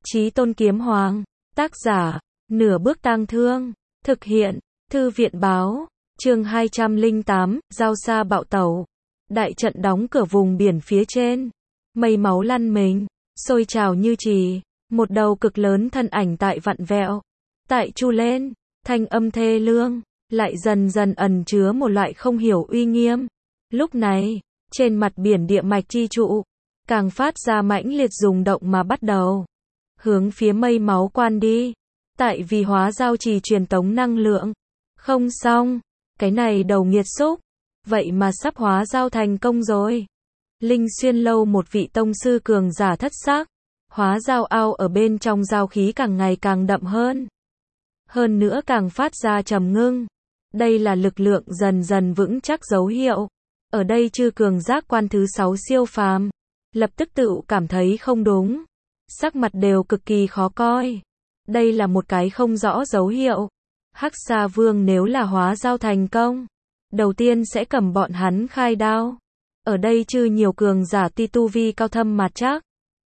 Chí Tôn Kiếm Hoàng, tác giả, Nửa Bước Tang Thương, thực hiện, Thư viện Báo, chương 208, Giao Sa Bạo Tẩu. Đại trận đóng cửa vùng biển phía trên, mây máu lăn mình, sôi trào như trì, một đầu cực lớn thân ảnh tại vặn vẹo, tại chu lên, thanh âm thê lương, lại dần dần ẩn chứa một loại không hiểu uy nghiêm. Lúc này, trên mặt biển địa mạch chi trụ, càng phát ra mãnh liệt rung động mà bắt đầu hướng phía mây máu quan đi. Tại vì hóa giao trì truyền tống năng lượng. Không xong, cái này đầu nghiệt xúc, vậy mà sắp hóa giao thành công rồi. Linh Xuyên lâu một vị tông sư cường giả thất sắc, hóa giao ao ở bên trong giao khí càng ngày càng đậm hơn. Hơn nữa càng phát ra trầm ngưng. Đây là lực lượng dần dần vững chắc dấu hiệu. Ở đây chư cường giác quan thứ 6 siêu phàm, lập tức tự cảm thấy không đúng. Sắc mặt đều cực kỳ khó coi. Đây là một cái không rõ dấu hiệu. Hắc Sa Vương nếu là hóa giao thành công, đầu tiên sẽ cầm bọn hắn khai đao. Ở đây chư nhiều cường giả tu vi cao thâm mặt chắc.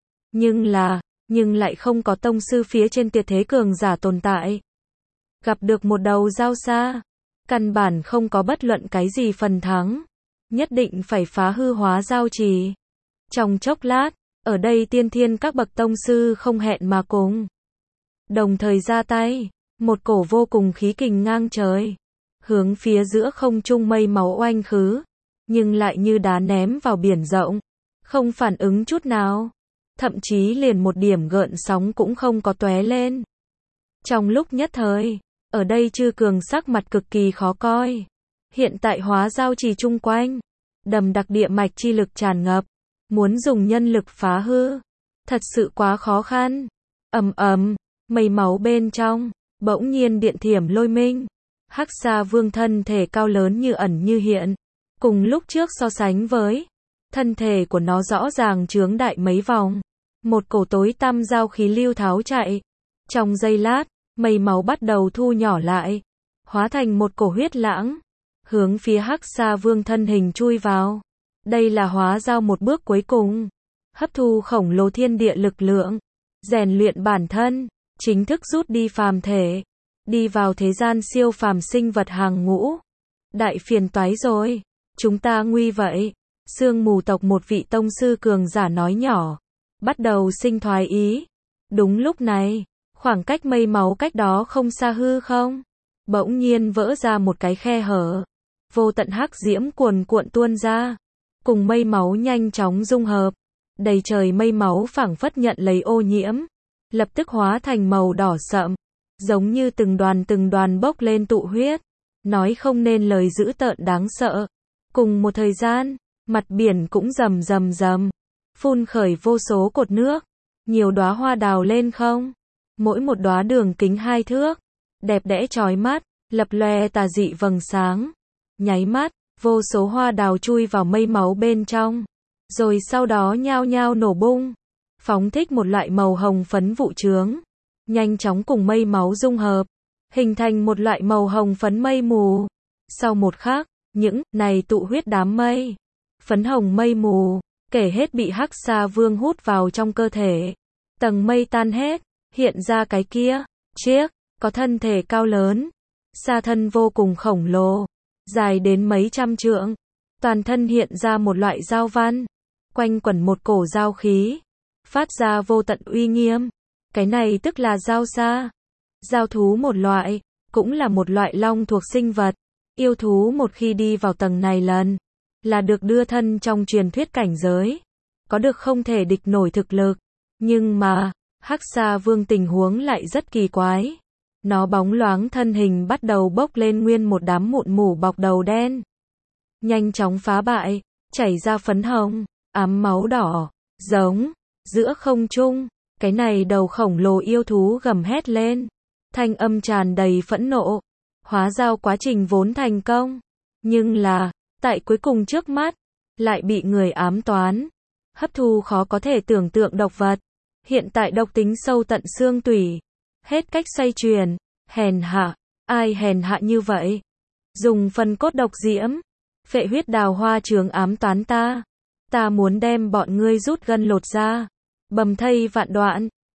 Nhưng lại không có tông sư phía trên tuyệt thế cường giả tồn tại. Gặp được một đầu giao sa, căn bản không có bất luận cái gì phần thắng. Nhất định phải phá hư hóa giao trì. Trong chốc lát, ở đây tiên thiên các bậc tông sư không hẹn mà cùng. Đồng thời ra tay, một cổ vô cùng khí kình ngang trời, hướng phía giữa không trung mây máu oanh khứ, nhưng lại như đá ném vào biển rộng, không phản ứng chút nào, thậm chí liền một điểm gợn sóng cũng không có tóe lên. Trong lúc nhất thời, ở đây chư cường sắc mặt cực kỳ khó coi. Hiện tại hóa giao trì chung quanh, đầm đặc địa mạch chi lực tràn ngập, muốn dùng nhân lực phá hư, thật sự quá khó khăn. Ầm ầm, mây máu bên trong, bỗng nhiên điện thiểm lôi minh. Hắc Sa Vương thân thể cao lớn như ẩn như hiện, cùng lúc trước so sánh với, thân thể của nó rõ ràng chướng đại mấy vòng. Một cổ tối tăm giao khí lưu tháo chạy. Trong giây lát, mây máu bắt đầu thu nhỏ lại, hóa thành một cổ huyết lãng, hướng phía Hắc Sa Vương thân hình chui vào. Đây là hóa giao một bước cuối cùng, hấp thu khổng lồ thiên địa lực lượng, rèn luyện bản thân, chính thức rút đi phàm thể, đi vào thế gian siêu phàm sinh vật hàng ngũ. Đại phiền toái rồi, chúng ta nguy vậy. Sương mù tộc một vị tông sư cường giả nói nhỏ, bắt đầu sinh thoái ý. Đúng lúc này, khoảng cách mây máu cách đó không xa hư không, bỗng nhiên vỡ ra một cái khe hở. Vô tận hắc diễm cuồn cuộn tuôn ra, cùng mây máu nhanh chóng dung hợp. Đầy trời mây máu phảng phất nhận lấy ô nhiễm, lập tức hóa thành màu đỏ sậm, giống như từng đoàn bốc lên tụ huyết, nói không nên lời dữ tợn đáng sợ. Cùng một thời gian, mặt biển cũng rầm rầm rầm, phun khởi vô số cột nước, nhiều đóa hoa đào lên không, mỗi một đóa đường kính 2 thước, đẹp đẽ chói mắt, lập lòe tà dị vầng sáng. Nháy mắt, vô số hoa đào chui vào mây máu bên trong, rồi sau đó nhao nhao nổ bung, phóng thích một loại màu hồng phấn vụ chướng, nhanh chóng cùng mây máu dung hợp, hình thành một loại màu hồng phấn mây mù. Sau một khắc, những này tụ huyết đám mây, phấn hồng mây mù, kể hết bị Hắc Sa Vương hút vào trong cơ thể. Tầng mây tan hết, hiện ra cái kia, chiếc, có thân thể cao lớn, sa thân vô cùng khổng lồ, dài đến mấy trăm trượng, toàn thân hiện ra một loại giao văn, quanh quẩn một cổ giao khí, phát ra vô tận uy nghiêm. Cái này tức là giao sa, giao thú một loại, cũng là một loại long thuộc sinh vật. Yêu thú một khi đi vào tầng này lần, là được đưa thân trong truyền thuyết cảnh giới, có được không thể địch nổi thực lực. Nhưng mà, Hắc Sa Vương tình huống lại rất kỳ quái. Nó bóng loáng thân hình bắt đầu bốc lên nguyên một đám mụn mủ bọc đầu đen. Nhanh chóng phá bại, chảy ra phấn hồng, ám máu đỏ, giống, giữa không trung, cái này đầu khổng lồ yêu thú gầm hét lên. Thanh âm tràn đầy phẫn nộ. Hóa giao quá trình vốn thành công. Nhưng là, tại cuối cùng trước mắt, lại bị người ám toán. Hấp thu khó có thể tưởng tượng độc vật. Hiện tại độc tính sâu tận xương tủy. Hết cách xoay chuyển, hèn hạ, ai hèn hạ như vậy? Dùng phần cốt độc diễm, phệ huyết đào hoa chướng ám toán ta. Ta muốn đem bọn ngươi rút gân lột ra, bầm thây vạn đoạn.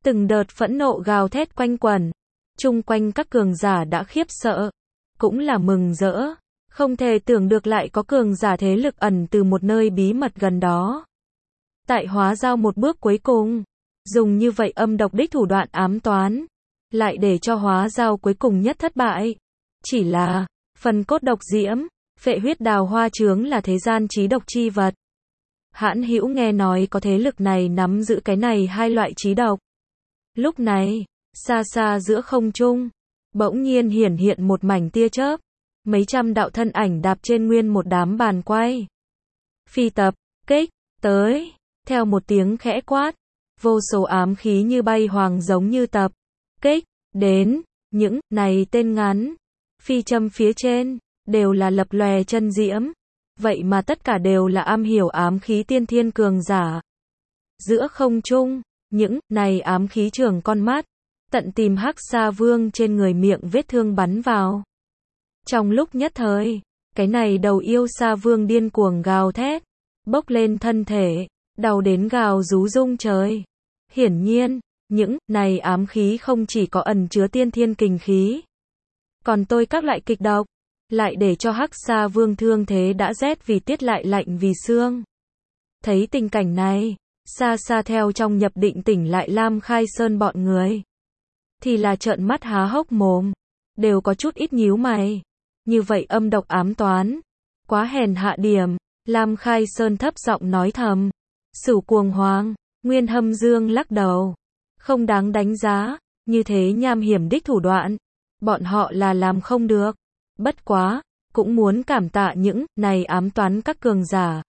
Từng đợt phẫn nộ gào thét quanh quẩn. Chung quanh các cường giả đã khiếp sợ. Cũng là mừng rỡ. Không thể tưởng được lại có cường giả thế lực ẩn từ một nơi bí mật gần đó. Tại hóa giao một bước cuối cùng. Dùng như vậy âm độc đích thủ đoạn ám toán. Lại để cho hóa giao cuối cùng nhất thất bại. Chỉ là, phần cốt độc diễm, phệ huyết đào hoa chướng là thế gian chí độc chi vật. Hãn hữu nghe nói có thế lực này nắm giữ cái này hai loại chí độc. Lúc này, xa xa giữa không trung, bỗng nhiên hiển hiện một mảnh tia chớp. Mấy trăm đạo thân ảnh đạp trên nguyên một đám bàn quay. Phi tập, kích, tới, theo một tiếng khẽ quát. Vô số ám khí như bay hoàng giống như tập, kích, đến, những này tên ngắn. Phi châm phía trên, đều là lập lòe chân diễm. Vậy mà tất cả đều là am hiểu ám khí tiên thiên cường giả. Giữa không trung, những này ám khí trường con mắt, tận tìm Hắc Sa Vương trên người miệng vết thương bắn vào. Trong lúc nhất thời, cái này đầu yêu Sa Vương điên cuồng gào thét, bốc lên thân thể, đau đến gào rú rung trời. Hiển nhiên, những này ám khí không chỉ có ẩn chứa tiên thiên kình khí, còn tôi các loại kịch độc, lại để cho Hắc Sa Vương thương thế đã rét vì tiết lại lạnh vì xương. Thấy tình cảnh này, xa xa theo trong nhập định tỉnh lại Lam Khai Sơn bọn người, thì là trợn mắt há hốc mồm, đều có chút ít nhíu mày. Như vậy âm độc ám toán, quá hèn hạ điểm. Lam Khai Sơn thấp giọng nói thầm. Sửu Cuồng Hoàng, Nguyên Hâm Dương lắc đầu. Không đáng đánh giá, như thế nham hiểm đích thủ đoạn. Bọn họ là làm không được. Bất quá, cũng muốn cảm tạ những này ám toán các cường giả.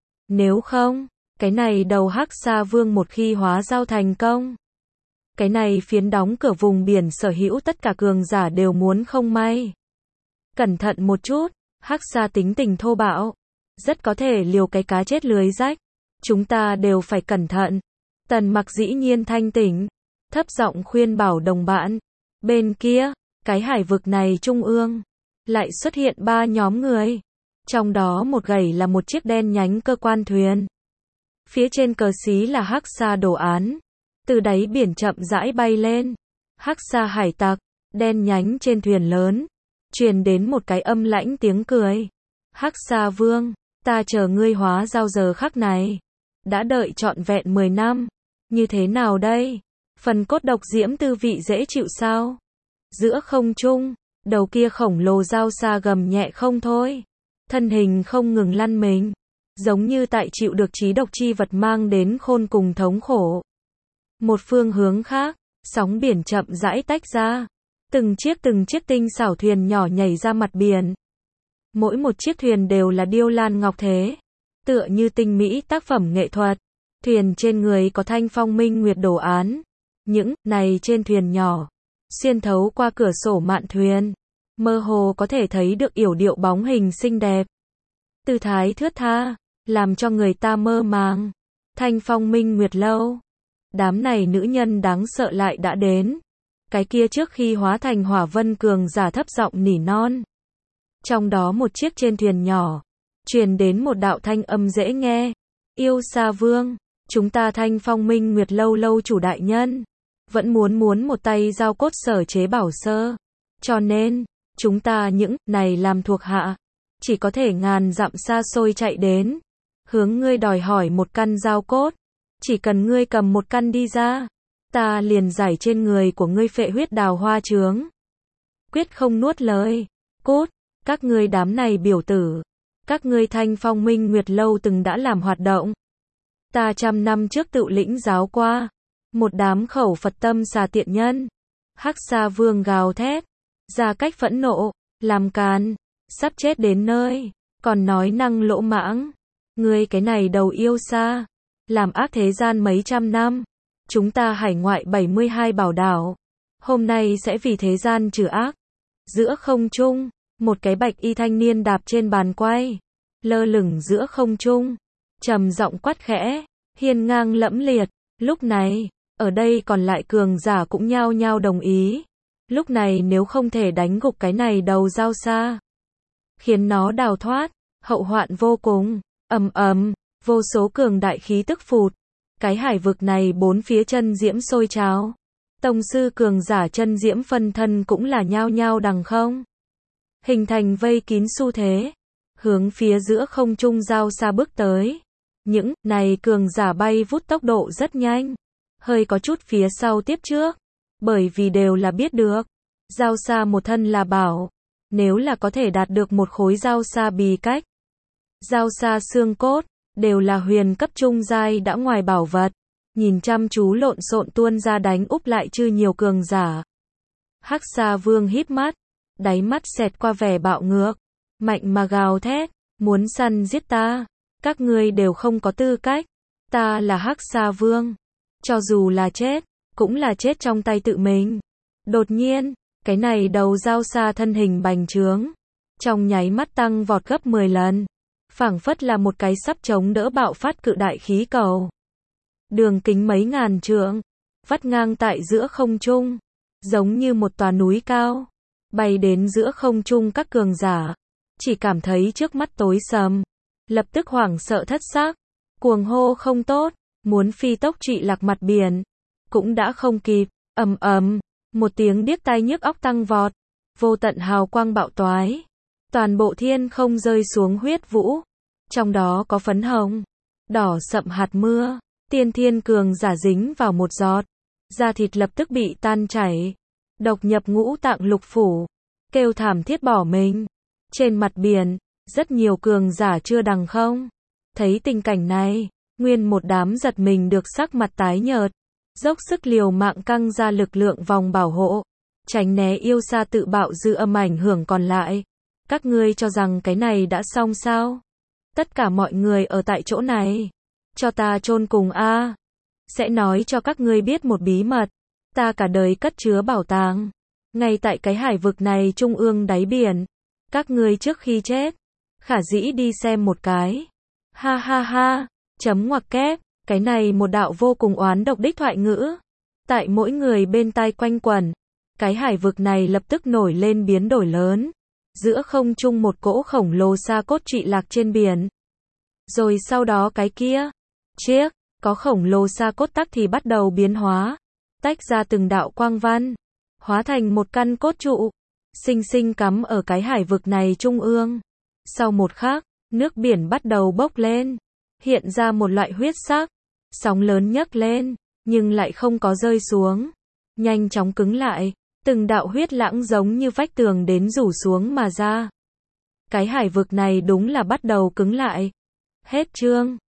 Nếu không, cái này đầu Hắc Sa Vương một khi hóa giao thành công, cái này phiến đóng cửa vùng biển sở hữu tất cả cường giả đều muốn không may. Cẩn thận một chút, Hắc Sa tính tình thô bạo, rất có thể liều cái cá chết lưới rách. Chúng ta đều phải cẩn thận. Tần Mặc dĩ nhiên thanh tỉnh, thấp giọng khuyên bảo đồng bạn. Bên kia, cái hải vực này trung ương, lại xuất hiện 3 nhóm người. Trong đó một gầy là một chiếc đen nhánh cơ quan thuyền. Phía trên cờ xí là Hắc Sa đồ án. Từ đáy biển chậm rãi bay lên. Hắc Sa hải tặc, đen nhánh trên thuyền lớn. Truyền đến một cái âm lãnh tiếng cười. Hắc Sa Vương, ta chờ ngươi hóa giao giờ khắc này. Đã đợi trọn vẹn 10 năm. Như thế nào đây? Phần cốt độc diễm tư vị dễ chịu sao? Giữa không trung, đầu kia khổng lồ giao xa gầm nhẹ không thôi. Thân hình không ngừng lăn mình. Giống như tại chịu được chí độc chi vật mang đến khôn cùng thống khổ. Một phương hướng khác, sóng biển chậm rãi tách ra. Từng chiếc tinh xảo thuyền nhỏ nhảy ra mặt biển. Mỗi một chiếc thuyền đều là điêu lan ngọc thế. Tựa như tinh mỹ tác phẩm nghệ thuật. Thuyền trên người có thanh phong minh nguyệt đồ án. Những này trên thuyền nhỏ, xuyên thấu qua cửa sổ mạn thuyền, mơ hồ có thể thấy được yểu điệu bóng hình xinh đẹp. Tư thái thướt tha, làm cho người ta mơ màng. Thanh phong minh nguyệt lâu. Đám này nữ nhân đáng sợ lại đã đến. Cái kia trước khi hóa thành hỏa vân cường giả thấp giọng nỉ non. Trong đó một chiếc trên thuyền nhỏ, truyền đến một đạo thanh âm dễ nghe. Yêu Sa Vương, chúng ta Thanh Phong Minh Nguyệt lâu lâu chủ đại nhân, vẫn muốn một tay giao cốt sở chế bảo sơ. Cho nên, chúng ta những này làm thuộc hạ, chỉ có thể ngàn dặm xa xôi chạy đến, hướng ngươi đòi hỏi một căn giao cốt. Chỉ cần ngươi cầm một căn đi ra, ta liền giải trên người của ngươi phệ huyết đào hoa chướng. Quyết không nuốt lời. Cốt, các ngươi đám này biểu tử, các ngươi Thanh Phong Minh Nguyệt lâu từng đã làm hoạt động. Ta 100 năm trước tự lĩnh giáo qua. Một đám khẩu Phật tâm xà tiện nhân. Hắc Sa Vương gào thét, ra cách phẫn nộ, làm càn, sắp chết đến nơi, còn nói năng lỗ mãng. Ngươi cái này đầu yêu sa, làm ác thế gian mấy trăm năm. Chúng ta hải ngoại 72 bảo đảo, hôm nay sẽ vì thế gian trừ ác. Giữa không trung, một cái bạch y thanh niên đạp trên bàn quay, lơ lửng giữa không trung, trầm giọng quát khẽ, hiên ngang lẫm liệt. Lúc này, ở đây còn lại cường giả cũng nhao nhao đồng ý. Lúc này nếu không thể đánh gục cái này đầu giao xa, khiến nó đào thoát, hậu hoạn vô cùng. Ầm ầm, vô số cường đại khí tức phụt Cái hải vực này bốn phía chân diễm sôi trào. Tông sư cường giả chân diễm phân thân cũng là nhao nhao đằng không. Hình thành vây kín xu thế. Hướng phía giữa không trung giao xa bước tới. Những này cường giả bay vút tốc độ rất nhanh. Hơi có chút phía sau tiếp trước. Bởi vì đều là biết được. Giao xa một thân là bảo. Nếu là có thể đạt được một khối giao xa bì cách. Giao xa xương cốt. Đều là huyền cấp trung giai đã ngoài bảo vật. Nhìn chăm chú lộn xộn tuôn ra đánh úp lại chư nhiều cường giả. Hắc Sa Vương híp mắt. Đáy mắt xẹt qua vẻ bạo ngược. Mạnh mà gào thét. Muốn săn giết ta. Các ngươi đều không có tư cách. Ta là Hắc Sa Vương. Cho dù là chết. Cũng là chết trong tay tự mình. Đột nhiên. Cái này đầu giao xa thân hình bành trướng. Trong nháy mắt tăng vọt gấp 10 lần. Phảng phất là một cái sắp chống đỡ bạo phát cự đại khí cầu. Đường kính mấy ngàn trượng. Vắt ngang tại giữa không trung. Giống như một tòa núi cao. Bay đến giữa không trung các cường giả. Chỉ cảm thấy trước mắt tối sầm. Lập tức hoảng sợ thất xác. Cuồng hô không tốt. Muốn phi tốc trụy lạc mặt biển. Cũng đã không kịp. Ầm ầm. Một tiếng điếc tai nhức óc tăng vọt. Vô tận hào quang bạo toái. Toàn bộ thiên không rơi xuống huyết vũ. Trong đó có phấn hồng. Đỏ sậm hạt mưa. Tiên thiên cường giả dính vào một giọt. Da thịt lập tức bị tan chảy. Độc nhập ngũ tạng lục phủ. Kêu thảm thiết bỏ mình. Trên mặt biển. Rất nhiều cường giả chưa đằng không. Thấy tình cảnh này. Nguyên một đám giật mình được sắc mặt tái nhợt. Dốc sức liều mạng căng ra lực lượng vòng bảo hộ. Tránh né yêu sa tự bạo dư âm ảnh hưởng còn lại. Các ngươi cho rằng cái này đã xong sao? Tất cả mọi người ở tại chỗ này. Cho ta chôn cùng a. Sẽ nói cho các ngươi biết một bí mật. Ta cả đời cất chứa bảo tàng. Ngay tại cái hải vực này trung ương đáy biển. Các ngươi trước khi chết. Khả dĩ đi xem một cái. Ha ha ha. Chấm ngoặc kép. Cái này một đạo vô cùng oán độc đích thoại ngữ. Tại mỗi người bên tai quanh quẩn. Cái hải vực này lập tức nổi lên biến đổi lớn. Giữa không trung một cỗ khổng lồ sa cốt trụy lạc trên biển. Rồi sau đó cái kia. Chiếc. Có khổng lồ sa cốt tắc thì bắt đầu biến hóa. Tách ra từng đạo quang văn. Hóa thành một căn cốt trụ. Sinh sinh cắm ở cái hải vực này trung ương. Sau một khắc, nước biển bắt đầu bốc lên. Hiện ra một loại huyết sắc. Sóng lớn nhấc lên. Nhưng lại không có rơi xuống. Nhanh chóng cứng lại. Từng đạo huyết lãng giống như vách tường đến rủ xuống mà ra. Cái hải vực này đúng là bắt đầu cứng lại. Hết chương.